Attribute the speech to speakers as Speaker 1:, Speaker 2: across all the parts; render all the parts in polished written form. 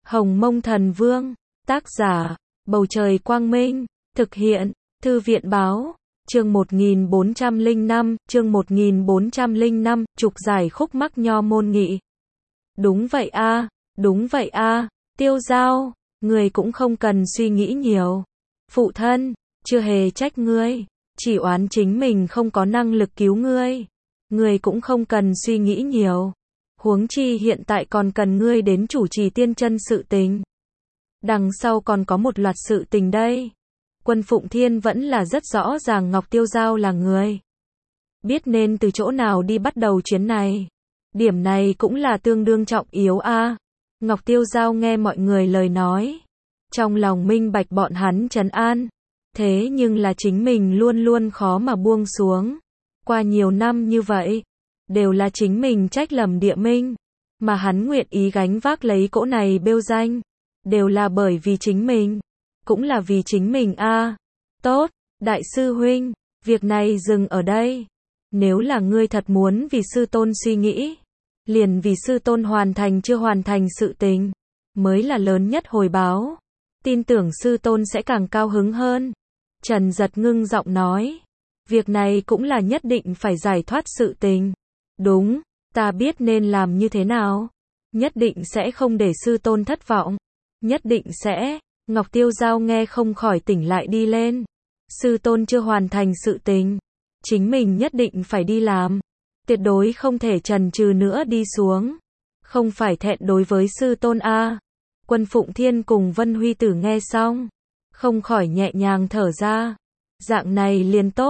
Speaker 1: Hồng Mông Thần Vương, tác giả, Bầu Trời Quang Minh, thực hiện, Thư viện Báo, chương 1405, trục giải khúc mắc Nho môn nghị. Đúng vậy a, Tiêu Giao, người cũng không cần suy nghĩ nhiều. Phụ thân, chưa hề trách ngươi, chỉ oán chính mình không có năng lực cứu ngươi. Ngươi cũng không cần suy nghĩ nhiều. Huống chi hiện tại còn cần ngươi đến chủ trì tiên chân sự tình. Đằng sau còn có một loạt sự tình đây. Quân Phụng Thiên vẫn là rất rõ ràng Ngọc Tiêu Giao là người biết nên từ chỗ nào đi bắt đầu chuyến này. Điểm này cũng là tương đương trọng yếu a. Ngọc Tiêu Giao nghe mọi người lời nói, trong lòng minh bạch bọn hắn trấn an. Thế nhưng là chính mình luôn luôn khó mà buông xuống. Qua nhiều năm như vậy, đều là chính mình trách lầm địa minh, mà hắn nguyện ý gánh vác lấy cỗ này bêu danh, đều là bởi vì chính mình, cũng là vì chính mình a. Tốt, đại sư huynh, việc này dừng ở đây. Nếu là ngươi thật muốn vì sư tôn suy nghĩ, liền vì sư tôn hoàn thành chưa hoàn thành sự tình, mới là lớn nhất hồi báo. Tin tưởng sư tôn sẽ càng cao hứng hơn. Trần Giật ngưng giọng nói, việc này cũng là nhất định phải giải thoát sự tình. Đúng, ta biết nên làm như thế nào. Nhất định sẽ không để sư tôn thất vọng. Nhất định sẽ. Ngọc Tiêu Giao nghe không khỏi tỉnh lại đi lên. Sư tôn chưa hoàn thành sự tình, chính mình nhất định phải đi làm. Tuyệt đối không thể chần chừ nữa đi xuống. Không phải thẹn đối với sư tôn a. Quân Phụng Thiên cùng Vân Huy Tử nghe xong, không khỏi nhẹ nhàng thở ra. Dạng này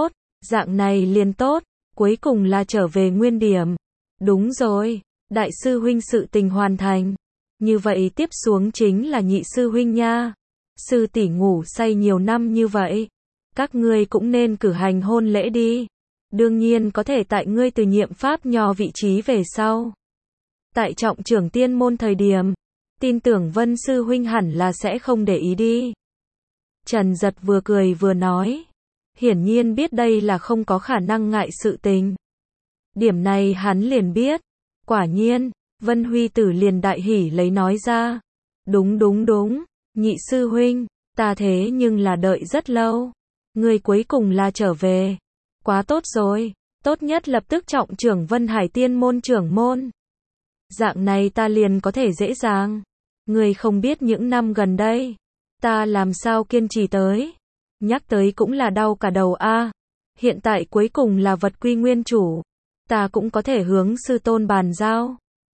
Speaker 1: liền tốt, cuối cùng là trở về nguyên điểm. Đúng rồi, đại sư huynh sự tình hoàn thành. Như vậy tiếp xuống chính là nhị sư huynh nha. Sư tỷ ngủ say nhiều năm như vậy, các ngươi cũng nên cử hành hôn lễ đi. Đương nhiên có thể tại ngươi từ nhiệm pháp nho vị trí về sau. Tại trọng trưởng tiên môn thời điểm, tin tưởng Vân sư huynh hẳn là sẽ không để ý đi. Trần Giật vừa cười vừa nói, hiển nhiên biết đây là không có khả năng ngại sự tình. Điểm này hắn liền biết. Quả nhiên, Vân Huy Tử liền đại hỉ lấy nói ra. Đúng, nhị sư huynh, ta thế nhưng là đợi rất lâu. Người cuối cùng là trở về. Quá tốt rồi, tốt nhất lập tức trọng trưởng Vân Hải tiên môn trưởng môn. Dạng này ta liền có thể dễ dàng. Người không biết những năm gần đây, ta làm sao kiên trì tới. Nhắc tới cũng là đau cả đầu a. Hiện tại cuối cùng là vật quy nguyên chủ. Ta cũng có thể hướng sư tôn bàn giao.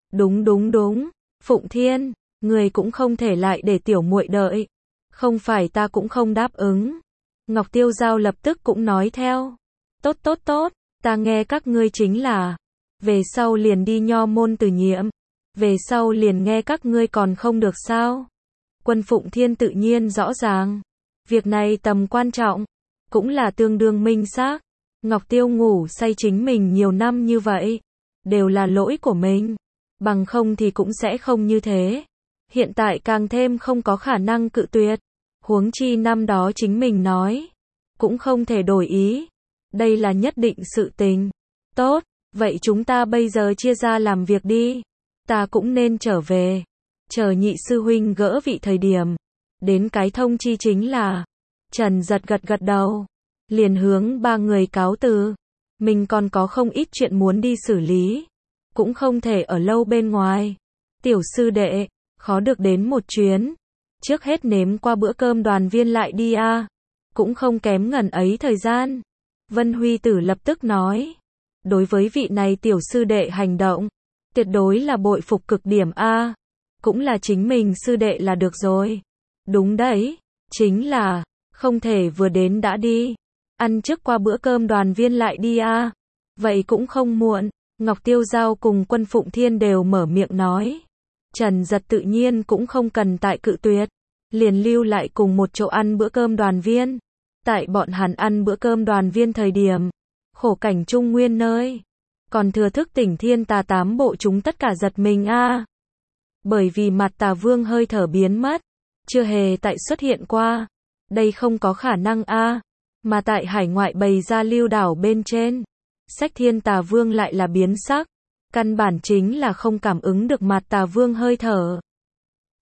Speaker 1: Đúng, Phụng Thiên, người cũng không thể lại để tiểu muội đợi. Không phải ta cũng không đáp ứng. Ngọc Tiêu Giao lập tức cũng nói theo. Tốt, ta nghe các ngươi chính là, về sau liền đi nho môn từ nhiệm. Về sau liền nghe các ngươi còn không được sao. Quân Phụng Thiên tự nhiên rõ ràng. Việc này tầm quan trọng, cũng là tương đương minh xác. Ngọc Tiêu ngủ say chính mình nhiều năm như vậy, đều là lỗi của mình. Bằng không thì cũng sẽ không như thế. Hiện tại càng thêm không có khả năng cự tuyệt. Huống chi năm đó chính mình nói, cũng không thể đổi ý. Đây là nhất định sự tình. Tốt, vậy chúng ta bây giờ chia ra làm việc đi. Ta cũng nên trở về. Chờ nhị sư huynh gỡ vị thời điểm. Đến cái thông chi chính là. Trần Giật gật đầu. Liền hướng ba người cáo từ. Mình còn có không ít chuyện muốn đi xử lý. Cũng không thể ở lâu bên ngoài. Tiểu sư đệ, khó được đến một chuyến. Trước hết nếm qua bữa cơm đoàn viên lại đi a. Cũng không kém ngần ấy thời gian. Vân Huy Tử lập tức nói. Đối với vị này tiểu sư đệ hành động, tuyệt đối là bội phục cực điểm a. Cũng là chính mình sư đệ là được rồi. Đúng đấy, chính là, không thể vừa đến đã đi. Ăn trước qua bữa cơm đoàn viên lại đi a. Vậy cũng không muộn. Ngọc Tiêu Giao cùng Quân Phụng Thiên đều mở miệng nói. Trần Giật tự nhiên cũng không cần tại cự tuyệt. Liền lưu lại cùng một chỗ ăn bữa cơm đoàn viên. Tại bọn hắn ăn bữa cơm đoàn viên thời điểm, khổ cảnh trung nguyên nơi, còn thừa thức tỉnh thiên tà tám bộ chúng tất cả giật mình a. Bởi vì mặt tà vương hơi thở biến mất, chưa hề tại xuất hiện qua. Đây không có khả năng a. Mà tại hải ngoại bày ra lưu đảo bên trên, Sách Thiên Tà Vương lại là biến sắc. Căn bản chính là không cảm ứng được mặt tà vương hơi thở.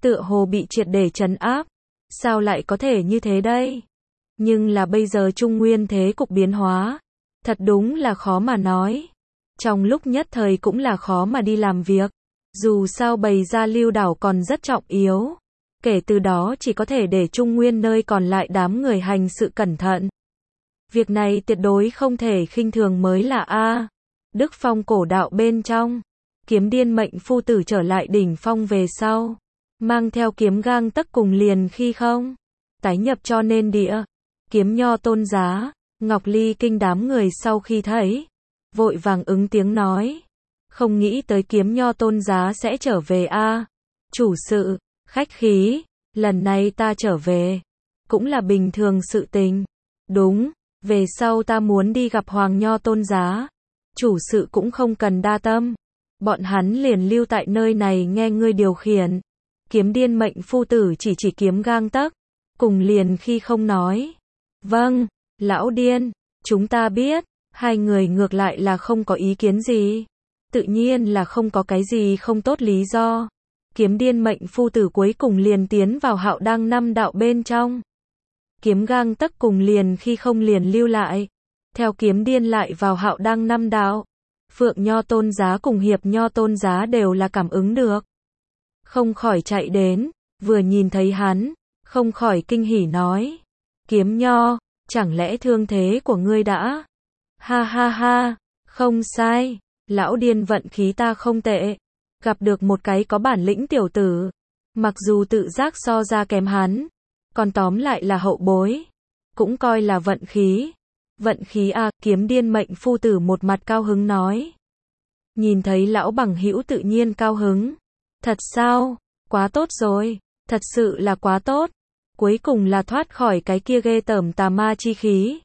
Speaker 1: tựa hồ bị triệt để trấn áp. Sao lại có thể như thế đây? Nhưng là bây giờ Trung Nguyên thế cục biến hóa, thật đúng là khó mà nói. Trong lúc nhất thời cũng là khó mà đi làm việc. Dù sao bày ra Lưu đảo còn rất trọng yếu. Kể từ đó chỉ có thể để Trung Nguyên nơi còn lại đám người hành sự cẩn thận. Việc này tuyệt đối không thể khinh thường mới là a. Đức Phong cổ đạo bên trong, Kiếm Điên mệnh phu tử trở lại đỉnh phong về sau, mang theo kiếm gang tấc cùng liền khi không tái nhập cho nên địa. Kiếm Nho Tôn Giá, Ngọc Ly Kinh đám người sau khi thấy, vội vàng ứng tiếng nói, không nghĩ tới Kiếm Nho Tôn Giá sẽ trở về a. Chủ sự, khách khí, lần này ta trở về, cũng là bình thường sự tình. Đúng, về sau ta muốn đi gặp Hoàng Nho Tôn Giá, chủ sự cũng không cần đa tâm, bọn hắn liền lưu tại nơi này nghe ngươi điều khiển. Kiếm Điên mệnh phu tử chỉ kiếm gang tấc, cùng liền khi không nói. Vâng, lão điên, chúng ta biết, hai người ngược lại là không có ý kiến gì. Tự nhiên là không có cái gì không tốt lý do. Kiếm Điên mệnh phu tử cuối cùng liền tiến vào Hạo Đăng năm đạo bên trong. Kiếm gang tấc cùng liền khi không liền lưu lại. Theo Kiếm Điên lại vào Hạo Đăng năm đạo. Phượng Nho Tôn Giá cùng Hiệp Nho Tôn Giá đều là cảm ứng được. Không khỏi chạy đến, vừa nhìn thấy hắn, không khỏi kinh hỉ nói. Kiếm Nho, chẳng lẽ thương thế của ngươi đã? Ha ha ha, không sai, lão điên vận khí ta không tệ. Gặp được một cái có bản lĩnh tiểu tử. Mặc dù tự giác so ra kém hắn, còn tóm lại là hậu bối. Cũng coi là vận khí. Vận khí à, Kiếm Điên mệnh phu tử một mặt cao hứng nói. Nhìn thấy lão bằng hữu tự nhiên cao hứng. Thật sao? Quá tốt rồi. Thật sự là quá tốt. Cuối cùng là thoát khỏi cái kia ghê tởm tà ma chi khí.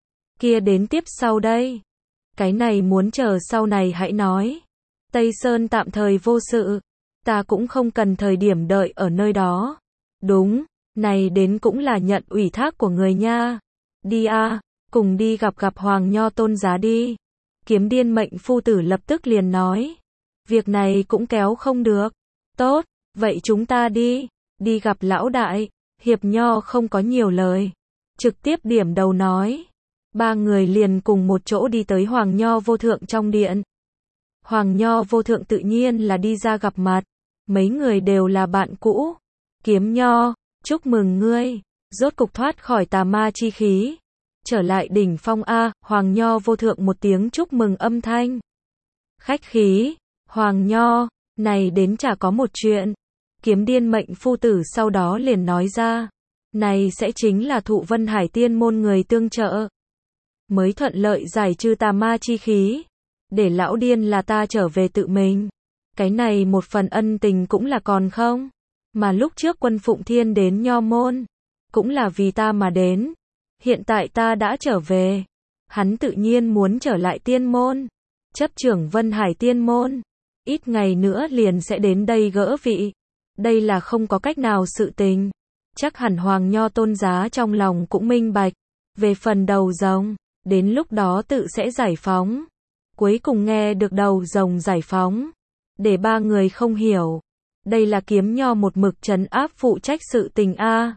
Speaker 1: Kia đến tiếp sau đây. Cái này muốn chờ sau này hãy nói. Tây Sơn tạm thời vô sự. Ta cũng không cần thời điểm đợi ở nơi đó. Đúng, này đến cũng là nhận ủy thác của người nha. Đi a, cùng đi gặp Hoàng Nho Tôn Giá đi. Kiếm Điên mệnh phu tử lập tức liền nói. Việc này cũng kéo không được. Tốt, vậy chúng ta đi. Đi gặp lão đại. Hiệp Nho không có nhiều lời. Trực tiếp điểm đầu nói. Ba người liền cùng một chỗ đi tới Hoàng Nho Vô Thượng trong điện. Hoàng Nho Vô Thượng tự nhiên là đi ra gặp mặt. Mấy người đều là bạn cũ. Kiếm Nho, chúc mừng ngươi. Rốt cục thoát khỏi tà ma chi khí. Trở lại đỉnh phong A. Hoàng Nho Vô Thượng một tiếng chúc mừng âm thanh. Khách khí. Hoàng Nho, này đến chả có một chuyện. Kiếm Điên mệnh phu tử sau đó liền nói ra. Này sẽ chính là Thụ Vân Hải Tiên môn người tương trợ. Mới thuận lợi giải trừ tà ma chi khí. Để lão điên là ta trở về tự mình. Cái này một phần ân tình cũng là còn không. Mà lúc trước Quân Phụng Thiên đến Nho môn. Cũng là vì ta mà đến. Hiện tại ta đã trở về. Hắn tự nhiên muốn trở lại tiên môn. Chấp trưởng Vân Hải Tiên môn. Ít ngày nữa liền sẽ đến đây gỡ vị. Đây là không có cách nào sự tình. Chắc hẳn Hoàng Nho Tôn Giá trong lòng cũng minh bạch. Về phần đầu rồng, đến lúc đó tự sẽ giải phóng. Cuối cùng nghe được đầu rồng giải phóng. Để ba người không hiểu. Đây là Kiếm Nho một mực trấn áp phụ trách sự tình a.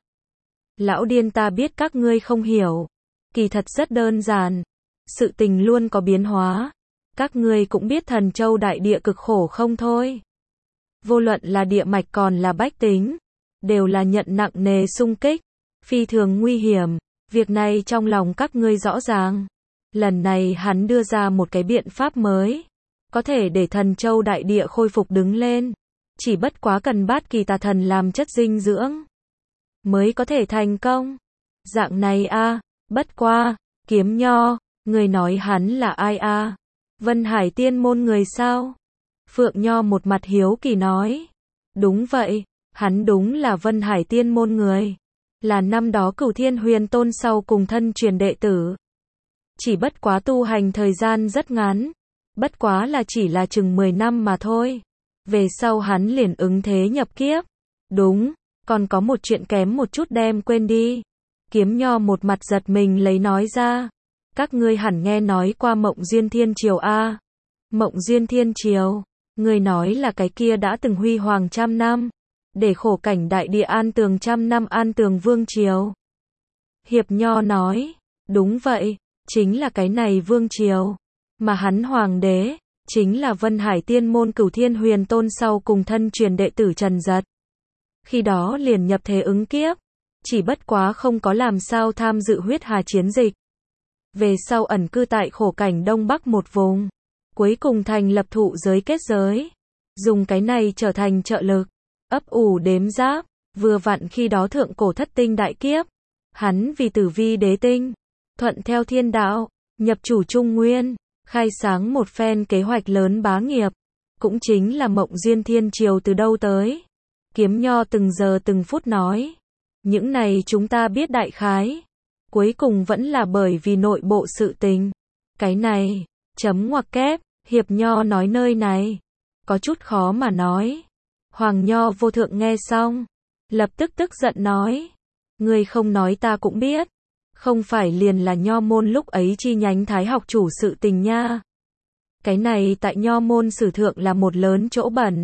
Speaker 1: Lão điên ta biết các ngươi không hiểu. Kỳ thật rất đơn giản. Sự tình luôn có biến hóa. Các ngươi cũng biết Thần Châu đại địa cực khổ không thôi. Vô luận là địa mạch còn là bách tính. Đều là nhận nặng nề xung kích. Phi thường nguy hiểm. Việc này trong lòng các ngươi rõ ràng. Lần này hắn đưa ra một cái biện pháp mới. Có thể để Thần Châu đại địa khôi phục đứng lên. Chỉ bất quá cần bát kỳ tà thần làm chất dinh dưỡng. Mới có thể thành công. Dạng này a, bất qua, Kiếm Nho, người nói hắn là ai a? Vân Hải Tiên môn người sao? Phượng Nho một mặt hiếu kỳ nói. Đúng vậy, hắn đúng là Vân Hải Tiên môn người. Là năm đó Cửu Thiên Huyền Tôn sau cùng thân truyền đệ tử. Chỉ bất quá tu hành thời gian rất ngắn. Bất quá là chỉ là chừng 10 năm mà thôi. Về sau hắn liền ứng thế nhập kiếp. Đúng, còn có một chuyện kém một chút đem quên đi. Kiếm Nho một mặt giật mình lấy nói ra. Các ngươi hẳn nghe nói qua Mộng Duyên Thiên Triều a. Mộng Duyên Thiên Triều, người nói là cái kia đã từng huy hoàng trăm năm. để khổ cảnh đại địa an tường trăm năm an tường vương triều. Hiệp Nho nói, đúng vậy, chính là cái này vương triều, mà hắn hoàng đế, chính là Vân Hải Tiên môn Cửu Thiên Huyền Tôn sau cùng thân truyền đệ tử Trần Giật. Khi đó liền nhập thế ứng kiếp, chỉ bất quá không có làm sao tham dự huyết hà chiến dịch. Về sau ẩn cư tại khổ cảnh Đông Bắc một vùng, cuối cùng thành lập thụ giới kết giới, dùng cái này trở thành trợ lực, ấp ủ đếm giáp, vừa vặn khi đó thượng cổ thất tinh đại kiếp, hắn vì tử vi đế tinh, thuận theo thiên đạo, nhập chủ Trung Nguyên, khai sáng một phen kế hoạch lớn bá nghiệp, cũng chính là Mộng Duyên Thiên Triều từ đâu tới. Kiếm Nho từng giờ từng phút nói, những này chúng ta biết đại khái, cuối cùng vẫn là bởi vì nội bộ sự tình. Cái này, chấm ngoặc kép, Hiệp Nho nói nơi này, có chút khó mà nói. Hoàng Nho vô thượng nghe xong, lập tức tức giận nói, ngươi không nói ta cũng biết, không phải liền là Nho môn lúc ấy chi nhánh Thái học chủ sự tình nha. Cái này tại Nho môn sử thượng là một lớn chỗ bẩn,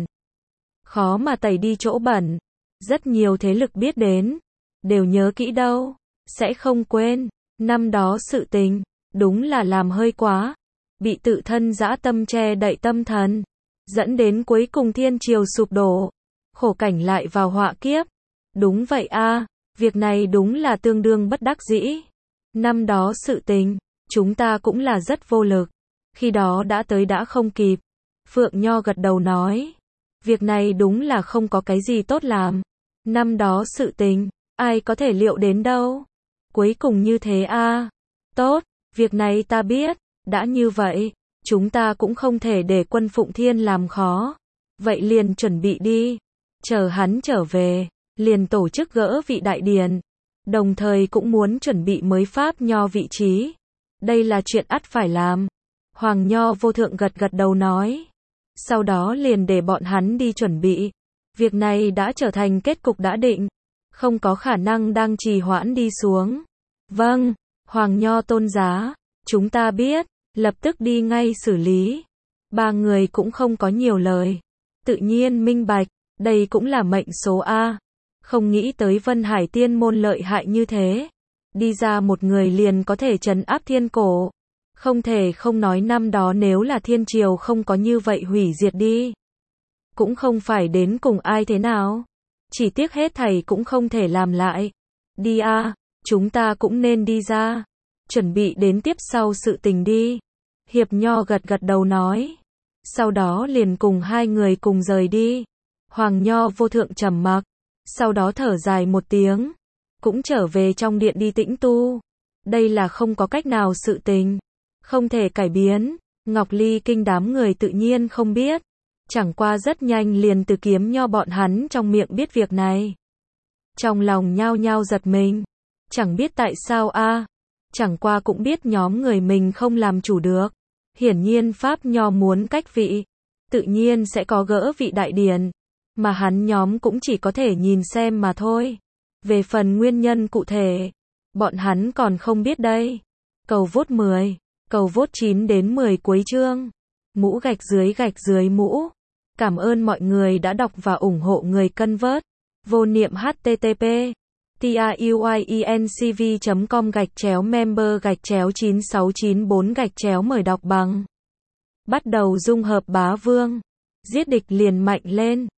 Speaker 1: khó mà tẩy đi chỗ bẩn, rất nhiều thế lực biết đến, đều nhớ kỹ đâu, sẽ không quên, năm đó sự tình, đúng là làm hơi quá, bị tự thân dã tâm che đậy tâm thần, dẫn đến cuối cùng thiên triều sụp đổ, khổ cảnh lại vào họa kiếp. Đúng vậy a, việc này đúng là tương đương bất đắc dĩ. Năm đó sự tình, chúng ta cũng là rất vô lực, khi đó đã tới đã không kịp. Phượng Nho gật đầu nói, việc này đúng là không có cái gì tốt làm. Năm đó sự tình, ai có thể liệu đến đâu. Cuối cùng như thế a. Tốt, việc này ta biết, đã như vậy, chúng ta cũng không thể để quân Phụng Thiên làm khó. Vậy liền chuẩn bị đi, chờ hắn trở về, liền tổ chức gỡ vị đại điển, đồng thời cũng muốn chuẩn bị mới Pháp Nho vị trí. Đây là chuyện ắt phải làm. Hoàng Nho vô thượng gật gật đầu nói. Sau đó liền để bọn hắn đi chuẩn bị. Việc này đã trở thành kết cục đã định, không có khả năng đang trì hoãn đi xuống. Vâng, Hoàng Nho tôn giá, chúng ta biết, lập tức đi ngay xử lý. Ba người cũng không có nhiều lời, tự nhiên minh bạch, đây cũng là mệnh số A. Không nghĩ tới Vân Hải Tiên môn lợi hại như thế, đi ra một người liền có thể trấn áp thiên cổ. Không thể không nói năm đó nếu là thiên triều không có như vậy hủy diệt đi, cũng không phải đến cùng ai thế nào. Chỉ tiếc hết thảy cũng không thể làm lại. Đi a, chúng ta cũng nên đi ra, chuẩn bị đến tiếp sau sự tình đi. Hiệp Nho gật gật đầu nói. Sau đó liền cùng hai người cùng rời đi. Hoàng Nho vô thượng trầm mặc, sau đó thở dài một tiếng, cũng trở về trong điện đi tĩnh tu. Đây là không có cách nào sự tình, không thể cải biến. Ngọc Ly Kinh đám người tự nhiên không biết, chẳng qua rất nhanh liền từ Kiếm Nho bọn hắn trong miệng biết việc này. Trong lòng nhao nhao giật mình, chẳng biết tại sao a, chẳng qua cũng biết nhóm người mình không làm chủ được. Hiển nhiên Pháp Nho muốn cách vị, tự nhiên sẽ có gỡ vị đại điển, mà hắn nhóm cũng chỉ có thể nhìn xem mà thôi. Về phần nguyên nhân cụ thể, bọn hắn còn không biết đây. Cầu vote 10, cầu vote 9 đến 10 cuối chương. Mũ gạch dưới mũ. Cảm ơn mọi người đã đọc và ủng hộ người cân vớt. Vô niệm http tiuyecom/member/9694 mời đọc bằng. Bắt đầu dung hợp bá vương, giết địch liền mạnh lên.